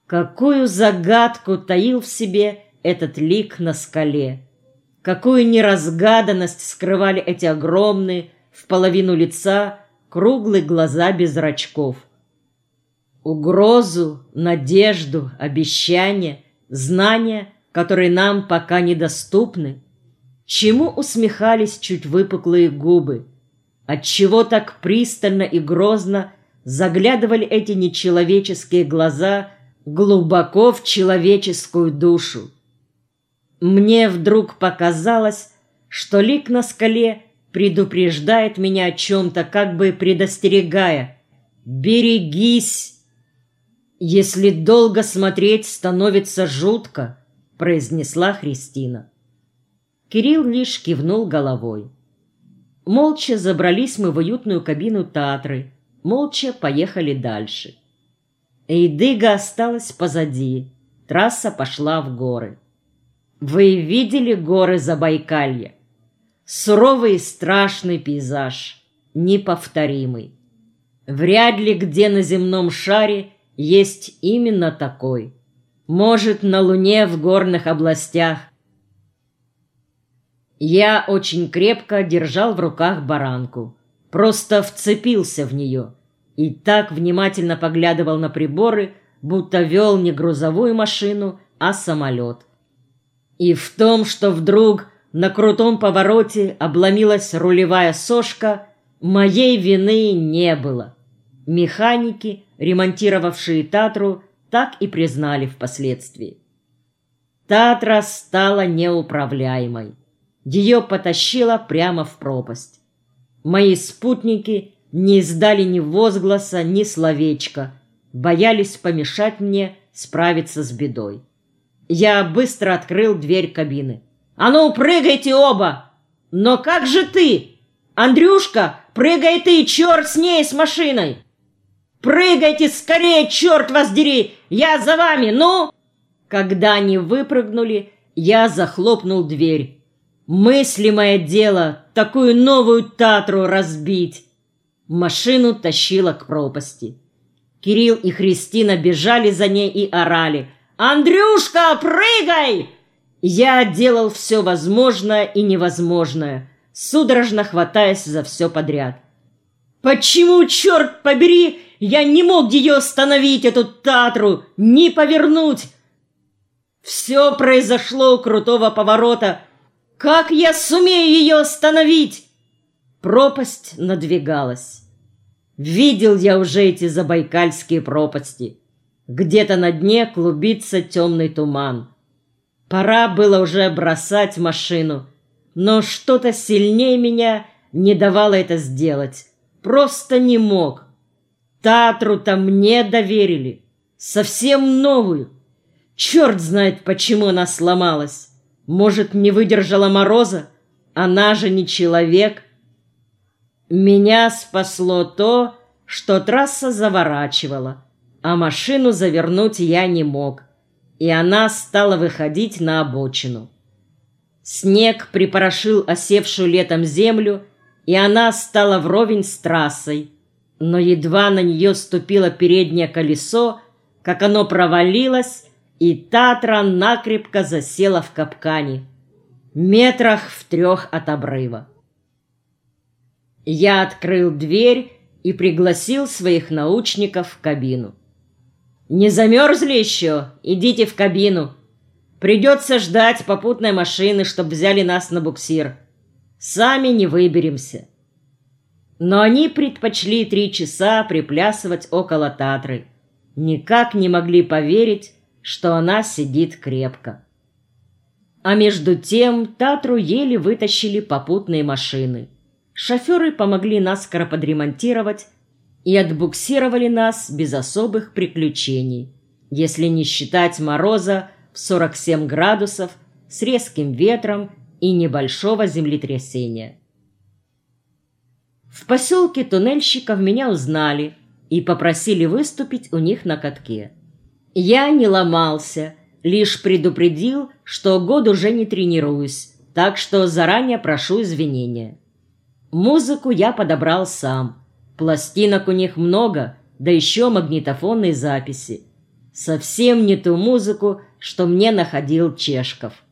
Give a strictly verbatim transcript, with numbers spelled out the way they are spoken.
Какую загадку таил в себе этот лик на скале! Какую неразгаданность скрывали эти огромные, в половину лица, круглые глаза без зрачков! Угрозу, надежду, обещания, знания, которые нам пока недоступны. Чему усмехались чуть выпуклые губы? Отчего так пристально и грозно заглядывали эти нечеловеческие глаза глубоко в человеческую душу? Мне вдруг показалось, что лик на скале предупреждает меня о чем-то, как бы предостерегая: «Берегись! Если долго смотреть, становится жутко», — произнесла Христина. Кирилл лишь кивнул головой. Молча забрались мы в уютную кабину Татры, молча поехали дальше. Эйдыга осталась позади, трасса пошла в горы. Вы видели горы Забайкалья? Суровый и страшный пейзаж, неповторимый. Вряд ли где на земном шаре есть именно такой. Может, на Луне в горных областях. Я очень крепко держал в руках баранку, просто вцепился в нее и так внимательно поглядывал на приборы, будто вел не грузовую машину, а самолет. И в том, что вдруг на крутом повороте обломилась рулевая сошка, моей вины не было. Механики, ремонтировавшие Татру, так и признали впоследствии. Татра стала неуправляемой. Ее потащило прямо в пропасть. Мои спутники не издали ни возгласа, ни словечка, боялись помешать мне справиться с бедой. Я быстро открыл дверь кабины. «А ну, прыгайте оба!» «Но как же ты? Андрюшка, прыгай ты, черт с ней, с машиной!» «Прыгайте скорее, черт вас дери! Я за вами, ну!» Когда они выпрыгнули, я захлопнул дверь. Мыслимое дело такую новую Татру разбить. Машину тащило к пропасти. Кирилл и Христина бежали за ней и орали: «Андрюшка, прыгай!» Я делал все возможное и невозможное, судорожно хватаясь за все подряд. Почему, черт побери, я не мог ее остановить, эту Татру, не повернуть? Все произошло у крутого поворота. Как я сумею ее остановить? Пропасть надвигалась. Видел я уже эти забайкальские пропасти. Где-то на дне клубится темный туман. Пора было уже бросать машину, но что-то сильнее меня не давало это сделать. Просто не мог. Татру-то мне доверили. Совсем новую. Черт знает, почему она сломалась. Может, не выдержала мороза? Она же не человек. Меня спасло то, что трасса заворачивала, а машину завернуть я не мог, и она стала выходить на обочину. Снег припорошил осевшую летом землю, и она стала вровень с трассой, но едва на нее ступило переднее колесо, как оно провалилось, и Татра накрепко засела в капкане, метрах в трех от обрыва. Я открыл дверь и пригласил своих научников в кабину. «Не замерзли еще? Идите в кабину. Придется ждать попутной машины, чтобы взяли нас на буксир. Сами не выберемся». Но они предпочли три часа приплясывать около Татры. Никак не могли поверить, что она сидит крепко. А между тем Татру еле вытащили попутные машины. Шоферы помогли наскоро подремонтировать и отбуксировали нас без особых приключений, если не считать мороза в сорок семь градусов с резким ветром и небольшого землетрясения. В поселке туннельщиков меня узнали и попросили выступить у них на катке. Я не ломался, лишь предупредил, что год уже не тренируюсь, так что заранее прошу извинения. Музыку я подобрал сам. Пластинок у них много, да еще магнитофонные записи. Совсем не ту музыку, что мне находил Чешков.